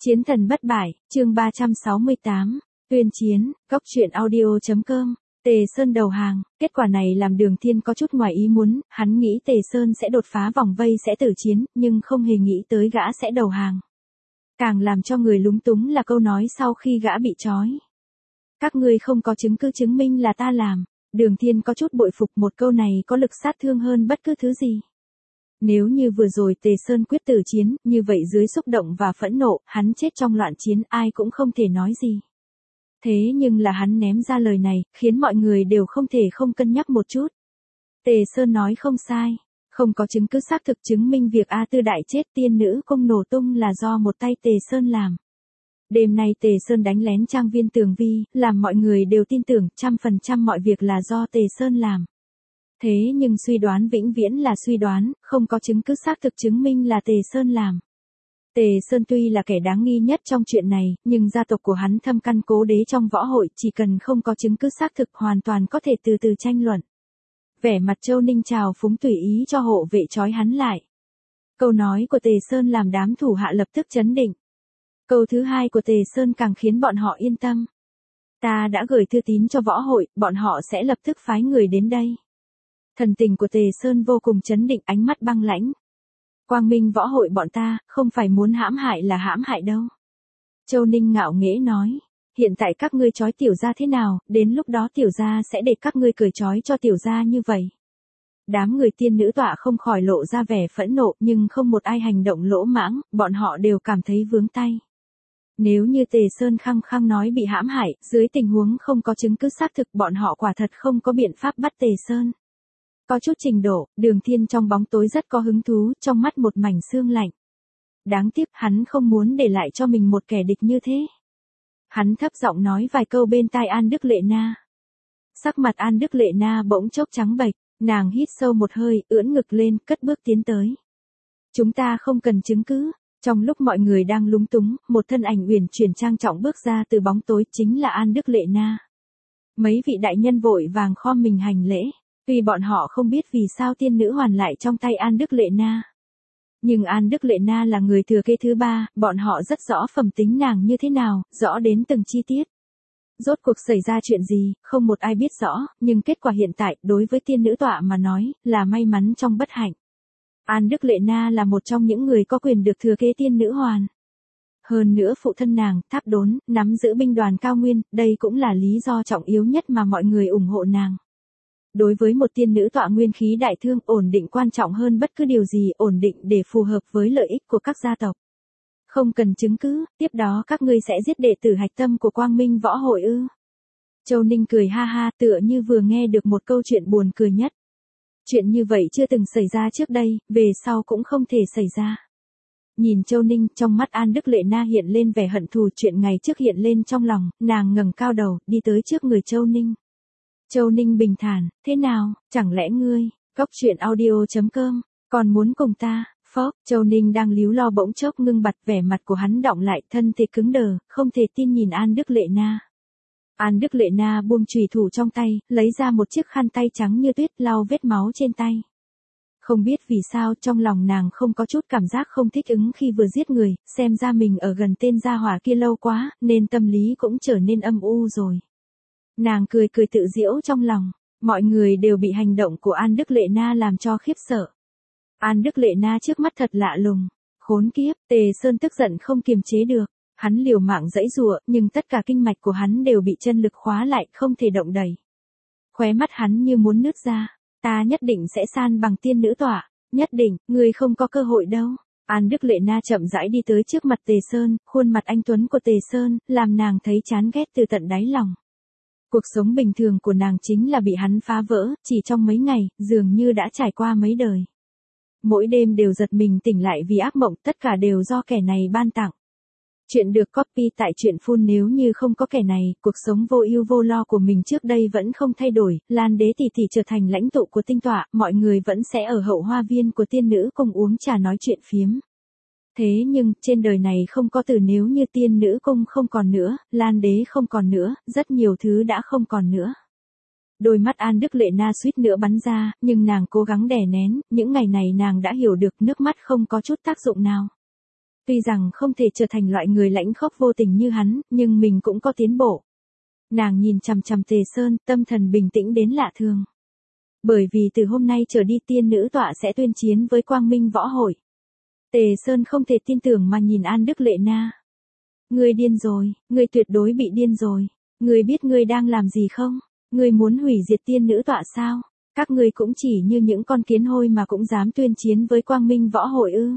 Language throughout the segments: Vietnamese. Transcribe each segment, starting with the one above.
Chiến thần bất bại, chương 368, tuyên chiến, góc truyện audio.com, Tề Sơn đầu hàng, kết quả này làm Đường Thiên có chút ngoài ý muốn, hắn nghĩ Tề Sơn sẽ đột phá vòng vây sẽ tử chiến, nhưng không hề nghĩ tới gã sẽ đầu hàng. Càng làm cho người lúng túng là câu nói sau khi gã bị trói. Các ngươi không có chứng cứ chứng minh là ta làm. Đường Thiên có chút bội phục, một câu này có lực sát thương hơn bất cứ thứ gì. Nếu như vừa rồi Tề Sơn quyết tử chiến, như vậy dưới xúc động và phẫn nộ, hắn chết trong loạn chiến ai cũng không thể nói gì. Thế nhưng là hắn ném ra lời này, khiến mọi người đều không thể không cân nhắc một chút. Tề Sơn nói không sai, không có chứng cứ xác thực chứng minh việc A Tư Đại chết tiên nữ cung nổ tung là do một tay Tề Sơn làm. Đêm nay Tề Sơn đánh lén trang viên Tường Vi, làm mọi người đều tin tưởng 100% mọi việc là do Tề Sơn làm. Thế nhưng suy đoán vĩnh viễn là suy đoán, không có chứng cứ xác thực chứng minh là Tề Sơn làm. Tề Sơn tuy là kẻ đáng nghi nhất trong chuyện này, nhưng gia tộc của hắn thâm căn cố đế trong võ hội, chỉ cần không có chứng cứ xác thực hoàn toàn có thể từ từ tranh luận. Vẻ mặt Châu Ninh trào phúng tùy ý cho hộ vệ trói hắn lại. Câu nói của Tề Sơn làm đám thủ hạ lập tức chấn định. Câu thứ hai của Tề Sơn càng khiến bọn họ yên tâm. Ta đã gửi thư tín cho võ hội, bọn họ sẽ lập tức phái người đến đây. Thần tình của Tề Sơn vô cùng chấn định, ánh mắt băng lãnh. Quang Minh võ hội bọn ta, không phải muốn hãm hại là hãm hại đâu. Châu Ninh ngạo nghễ nói, hiện tại các ngươi trói tiểu gia thế nào, đến lúc đó tiểu gia sẽ để các ngươi cởi trói cho tiểu gia như vậy. Đám người tiên nữ tọa không khỏi lộ ra vẻ phẫn nộ, nhưng không một ai hành động lỗ mãng, bọn họ đều cảm thấy vướng tay. Nếu như Tề Sơn khăng khăng nói bị hãm hại, dưới tình huống không có chứng cứ xác thực bọn họ quả thật không có biện pháp bắt Tề Sơn. Có chút trình độ, Đường Thiên trong bóng tối rất có hứng thú, trong mắt một mảnh sương lạnh. Đáng tiếc hắn không muốn để lại cho mình một kẻ địch như thế. Hắn thấp giọng nói vài câu bên tai An Đức Lệ Na. Sắc mặt An Đức Lệ Na bỗng chốc trắng bệch, nàng hít sâu một hơi, ưỡn ngực lên, cất bước tiến tới. Chúng ta không cần chứng cứ. Trong lúc mọi người đang lúng túng, một thân ảnh uyển chuyển trang trọng bước ra từ bóng tối, chính là An Đức Lệ Na. Mấy vị đại nhân vội vàng khom mình hành lễ. Tuy bọn họ không biết vì sao tiên nữ hoàn lại trong tay An Đức Lệ Na. Nhưng An Đức Lệ Na là người thừa kế thứ ba, bọn họ rất rõ phẩm tính nàng như thế nào, rõ đến từng chi tiết. Rốt cuộc xảy ra chuyện gì, không một ai biết rõ, nhưng kết quả hiện tại, đối với tiên nữ tọa mà nói, là may mắn trong bất hạnh. An Đức Lệ Na là một trong những người có quyền được thừa kế tiên nữ hoàn. Hơn nữa phụ thân nàng, Tháp Đốn, nắm giữ binh đoàn cao nguyên, đây cũng là lý do trọng yếu nhất mà mọi người ủng hộ nàng. Đối với một tiên nữ tọa nguyên khí đại thương, ổn định quan trọng hơn bất cứ điều gì, ổn định để phù hợp với lợi ích của các gia tộc. Không cần chứng cứ, tiếp đó các ngươi sẽ giết đệ tử hạch tâm của Quang Minh võ hội ư? Châu Ninh cười ha ha, tựa như vừa nghe được một câu chuyện buồn cười nhất. Chuyện như vậy chưa từng xảy ra trước đây, về sau cũng không thể xảy ra. Nhìn Châu Ninh, trong mắt An Đức Lệ Na hiện lên vẻ hận thù, chuyện ngày trước hiện lên trong lòng, nàng ngẩng cao đầu, đi tới trước người Châu Ninh. Châu Ninh bình thản, thế nào, chẳng lẽ ngươi, góc truyện audio.com, còn muốn cùng ta, phốc, Châu Ninh đang líu lo bỗng chốc ngưng bặt, vẻ mặt của hắn đọng lại, thân thể cứng đờ, không thể tin nhìn An Đức Lệ Na. An Đức Lệ Na buông chùy thủ trong tay, lấy ra một chiếc khăn tay trắng như tuyết lau vết máu trên tay. Không biết vì sao trong lòng nàng không có chút cảm giác không thích ứng khi vừa giết người, xem ra mình ở gần tên gia hỏa kia lâu quá, nên tâm lý cũng trở nên âm u rồi. Nàng cười cười tự giễu trong lòng, mọi người đều bị hành động của An Đức Lệ Na làm cho khiếp sợ. An Đức Lệ Na trước mắt thật lạ lùng, khốn kiếp, Tề Sơn tức giận không kiềm chế được, hắn liều mạng giãy giụa, nhưng tất cả kinh mạch của hắn đều bị chân lực khóa lại, không thể động đậy. Khóe mắt hắn như muốn nứt ra, ta nhất định sẽ san bằng tiên nữ tọa, nhất định, ngươi không có cơ hội đâu. An Đức Lệ Na chậm rãi đi tới trước mặt Tề Sơn, khuôn mặt anh tuấn của Tề Sơn, làm nàng thấy chán ghét từ tận đáy lòng. Cuộc sống bình thường của nàng chính là bị hắn phá vỡ, chỉ trong mấy ngày, dường như đã trải qua mấy đời. Mỗi đêm đều giật mình tỉnh lại vì ác mộng, tất cả đều do kẻ này ban tặng. Chuyện được copy tại truyện Phun, nếu như không có kẻ này, cuộc sống vô ưu vô lo của mình trước đây vẫn không thay đổi, Lan Đế tỷ tỷ trở thành lãnh tụ của tinh tọa, mọi người vẫn sẽ ở hậu hoa viên của tiên nữ cùng uống trà nói chuyện phiếm. Thế nhưng, trên đời này không có từ nếu như, tiên nữ cung không còn nữa, Lan Đế không còn nữa, rất nhiều thứ đã không còn nữa. Đôi mắt An Đức Lệ Na suýt nữa bắn ra, nhưng nàng cố gắng đè nén, những ngày này nàng đã hiểu được nước mắt không có chút tác dụng nào. Tuy rằng không thể trở thành loại người lãnh khốc vô tình như hắn, nhưng mình cũng có tiến bộ. Nàng nhìn chằm chằm Tề Sơn, tâm thần bình tĩnh đến lạ thường. Bởi vì từ hôm nay trở đi tiên nữ tọa sẽ tuyên chiến với Quang Minh Võ Hội. Tề Sơn không thể tin tưởng mà nhìn An Đức Lệ Na. Ngươi điên rồi, ngươi tuyệt đối bị điên rồi. Ngươi biết ngươi đang làm gì không? Ngươi muốn hủy diệt tiên nữ tọa sao? Các ngươi cũng chỉ như những con kiến hôi mà cũng dám tuyên chiến với Quang Minh Võ Hội ư?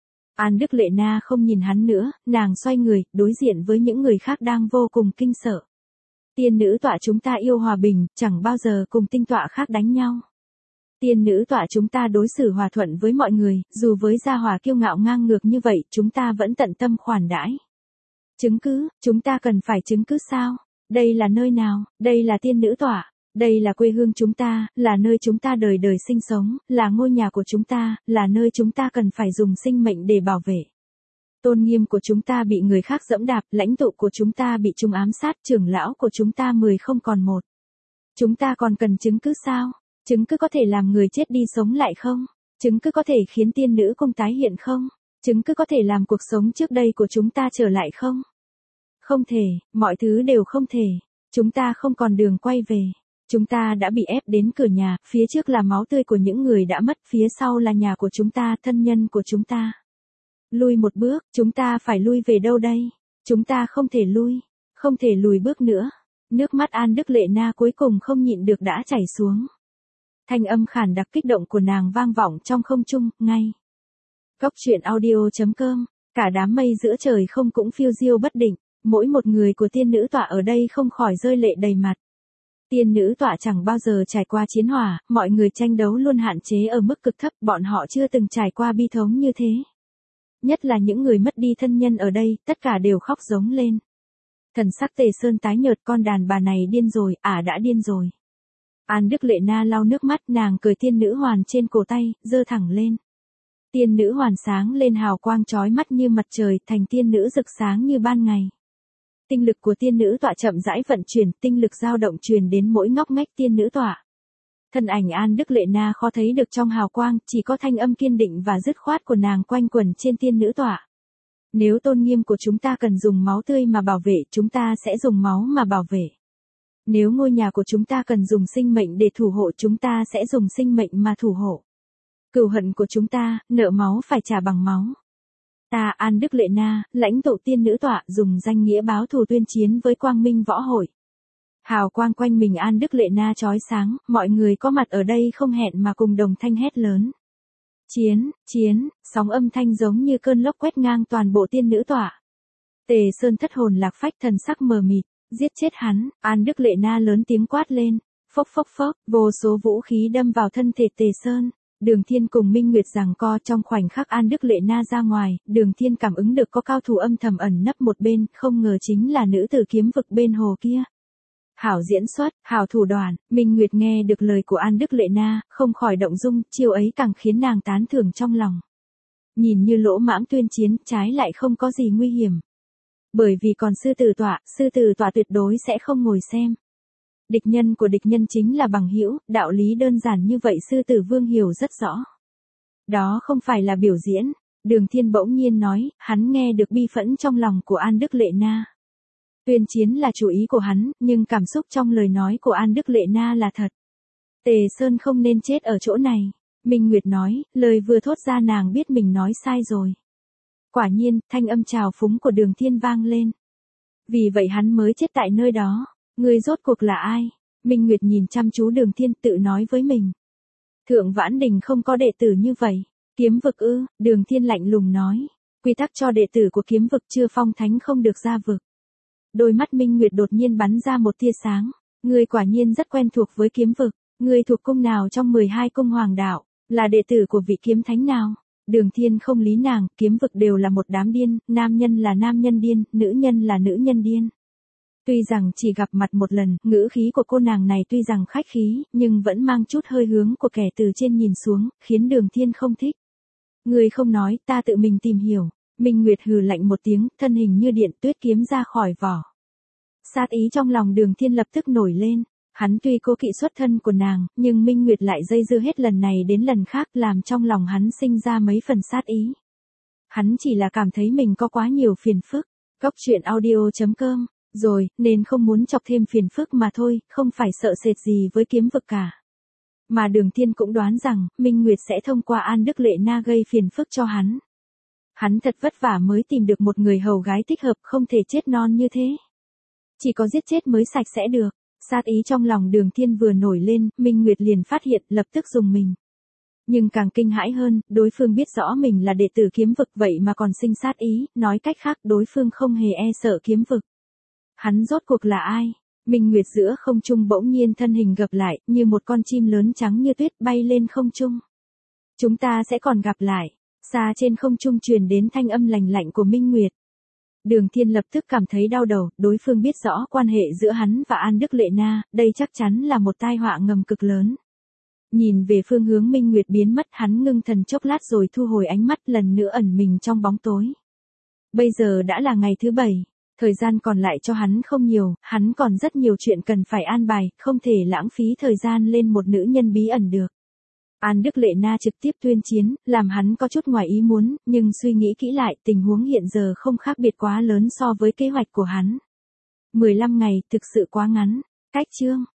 An Đức Lệ Na không nhìn hắn nữa, nàng xoay người, đối diện với những người khác đang vô cùng kinh sợ. Tiên nữ tọa chúng ta yêu hòa bình, chẳng bao giờ cùng tinh tọa khác đánh nhau. Tiên nữ tọa chúng ta đối xử hòa thuận với mọi người, dù với gia hỏa kiêu ngạo ngang ngược như vậy, chúng ta vẫn tận tâm khoản đãi. Chứng cứ, chúng ta cần phải chứng cứ sao? Đây là nơi nào? Đây là tiên nữ tọa. Đây là quê hương chúng ta, là nơi chúng ta đời đời sinh sống, là ngôi nhà của chúng ta, là nơi chúng ta cần phải dùng sinh mệnh để bảo vệ. Tôn nghiêm của chúng ta bị người khác dẫm đạp, lãnh tụ của chúng ta bị chúng ám sát, trưởng lão của chúng ta 10 không còn một. Chúng ta còn cần chứng cứ sao? Chứng cứ có thể làm người chết đi sống lại không? Chứng cứ có thể khiến tiên nữ cung tái hiện không? Chứng cứ có thể làm cuộc sống trước đây của chúng ta trở lại không? Không thể, mọi thứ đều không thể. Chúng ta không còn đường quay về. Chúng ta đã bị ép đến cửa nhà, phía trước là máu tươi của những người đã mất, phía sau là nhà của chúng ta, thân nhân của chúng ta. Lui một bước, chúng ta phải lui về đâu đây? Chúng ta không thể lui, không thể lùi bước nữa. Nước mắt An Đức Lệ Na cuối cùng không nhịn được đã chảy xuống. Thanh âm khản đặc kích động của nàng vang vọng trong không trung, ngay. Góc truyện audio.com, cả đám mây giữa trời không cũng phiêu diêu bất định, mỗi một người của tiên nữ tọa ở đây không khỏi rơi lệ đầy mặt. Tiên nữ tọa chẳng bao giờ trải qua chiến hỏa, mọi người tranh đấu luôn hạn chế ở mức cực thấp, bọn họ chưa từng trải qua bi thống như thế. Nhất là những người mất đi thân nhân ở đây, tất cả đều khóc giống lên. Thần sắc Tề Sơn tái nhợt, con đàn bà này điên rồi, đã điên rồi. An Đức Lệ Na lau nước mắt, nàng cởi tiên nữ hoàn trên cổ tay, giơ thẳng lên. Tiên nữ hoàn sáng lên hào quang chói mắt như mặt trời, thành tiên nữ rực sáng như ban ngày. Tinh lực của tiên nữ tọa chậm rãi vận chuyển, tinh lực dao động truyền đến mỗi ngóc ngách tiên nữ tọa. Thân ảnh An Đức Lệ Na khó thấy được trong hào quang, chỉ có thanh âm kiên định và dứt khoát của nàng quanh quẩn trên tiên nữ tọa. Nếu tôn nghiêm của chúng ta cần dùng máu tươi mà bảo vệ, chúng ta sẽ dùng máu mà bảo vệ. Nếu ngôi nhà của chúng ta cần dùng sinh mệnh để thủ hộ, chúng ta sẽ dùng sinh mệnh mà thủ hộ. Cừu hận của chúng ta, nợ máu phải trả bằng máu. Ta An Đức Lệ Na, lãnh tụ tiên nữ tọa, dùng danh nghĩa báo thù tuyên chiến với Quang Minh Võ Hội. Hào quang quanh mình An Đức Lệ Na chói sáng, mọi người có mặt ở đây không hẹn mà cùng đồng thanh hét lớn. Chiến, chiến, sóng âm thanh giống như cơn lốc quét ngang toàn bộ tiên nữ tọa. Tề Sơn thất hồn lạc phách, thần sắc mờ mịt, giết chết hắn, An Đức Lệ Na lớn tiếng quát lên, phốc phốc phốc, vô số vũ khí đâm vào thân thể Tề Sơn. Đường Thiên cùng Minh Nguyệt giằng co, trong khoảnh khắc An Đức Lệ Na ra ngoài, Đường Thiên cảm ứng được có cao thủ âm thầm ẩn nấp một bên, không ngờ chính là nữ tử kiếm vực bên hồ kia. Hảo diễn xuất, hảo thủ đoạn, Minh Nguyệt nghe được lời của An Đức Lệ Na, không khỏi động dung, chiêu ấy càng khiến nàng tán thưởng trong lòng. Nhìn như lỗ mãng tuyên chiến, trái lại không có gì nguy hiểm. Bởi vì còn sư tử tọa tuyệt đối sẽ không ngồi xem. Địch nhân của địch nhân chính là bằng hữu, đạo lý đơn giản như vậy sư tử vương hiểu rất rõ. Đó không phải là biểu diễn, Đường Thiên bỗng nhiên nói, hắn nghe được bi phẫn trong lòng của An Đức Lệ Na. Tuyên chiến là chủ ý của hắn, nhưng cảm xúc trong lời nói của An Đức Lệ Na là thật. Tề Sơn không nên chết ở chỗ này. Minh Nguyệt nói, lời vừa thốt ra nàng biết mình nói sai rồi. Quả nhiên, thanh âm trào phúng của Đường Thiên vang lên. Vì vậy hắn mới chết tại nơi đó. Người rốt cuộc là ai? Minh Nguyệt nhìn chăm chú Đường Thiên tự nói với mình. Thượng Vãn Đình không có đệ tử như vậy. Kiếm vực ư? Đường Thiên lạnh lùng nói. Quy tắc cho đệ tử của kiếm vực chưa phong thánh không được ra vực. Đôi mắt Minh Nguyệt đột nhiên bắn ra một tia sáng. Ngươi quả nhiên rất quen thuộc với kiếm vực. Ngươi thuộc cung nào trong 12 cung hoàng đạo? Là đệ tử của vị kiếm thánh nào? Đường Thiên không lý nàng, kiếm vực đều là một đám điên, nam nhân là nam nhân điên, nữ nhân là nữ nhân điên. Tuy rằng chỉ gặp mặt một lần, ngữ khí của cô nàng này tuy rằng khách khí, nhưng vẫn mang chút hơi hướng của kẻ từ trên nhìn xuống, khiến Đường Thiên không thích. Người không nói, ta tự mình tìm hiểu. Minh Nguyệt hừ lạnh một tiếng, thân hình như điện, tuyết kiếm ra khỏi vỏ. Sát ý trong lòng Đường Thiên lập tức nổi lên. Hắn tuy cố kỵ xuất thân của nàng, nhưng Minh Nguyệt lại dây dưa hết lần này đến lần khác, làm trong lòng hắn sinh ra mấy phần sát ý. Hắn chỉ là cảm thấy mình có quá nhiều phiền phức. Cóc truyện audio.com. Rồi, nên không muốn chọc thêm phiền phức mà thôi, không phải sợ sệt gì với kiếm vực cả. Mà Đường Thiên cũng đoán rằng, Minh Nguyệt sẽ thông qua An Đức Lệ Na gây phiền phức cho hắn. Hắn thật vất vả mới tìm được một người hầu gái thích hợp, không thể chết non như thế. Chỉ có giết chết mới sạch sẽ được. Sát ý trong lòng Đường Thiên vừa nổi lên, Minh Nguyệt liền phát hiện, lập tức dùng mình. Nhưng càng kinh hãi hơn, đối phương biết rõ mình là đệ tử kiếm vực vậy mà còn sinh sát ý, nói cách khác đối phương không hề e sợ kiếm vực. Hắn rốt cuộc là ai? Minh Nguyệt giữa không trung bỗng nhiên thân hình gập lại, như một con chim lớn trắng như tuyết bay lên không trung. Chúng ta sẽ còn gặp lại. Xa trên không trung truyền đến thanh âm lành lạnh của Minh Nguyệt. Đường Thiên lập tức cảm thấy đau đầu, đối phương biết rõ quan hệ giữa hắn và An Đức Lệ Na, đây chắc chắn là một tai họa ngầm cực lớn. Nhìn về phương hướng Minh Nguyệt biến mất, hắn ngưng thần chốc lát rồi thu hồi ánh mắt, lần nữa ẩn mình trong bóng tối. Bây giờ đã là ngày thứ 7, thời gian còn lại cho hắn không nhiều, hắn còn rất nhiều chuyện cần phải an bài, không thể lãng phí thời gian lên một nữ nhân bí ẩn được. An Đức Lệ Na trực tiếp tuyên chiến, làm hắn có chút ngoài ý muốn, nhưng suy nghĩ kỹ lại, tình huống hiện giờ không khác biệt quá lớn so với kế hoạch của hắn. 15 ngày, thực sự quá ngắn. Cách chương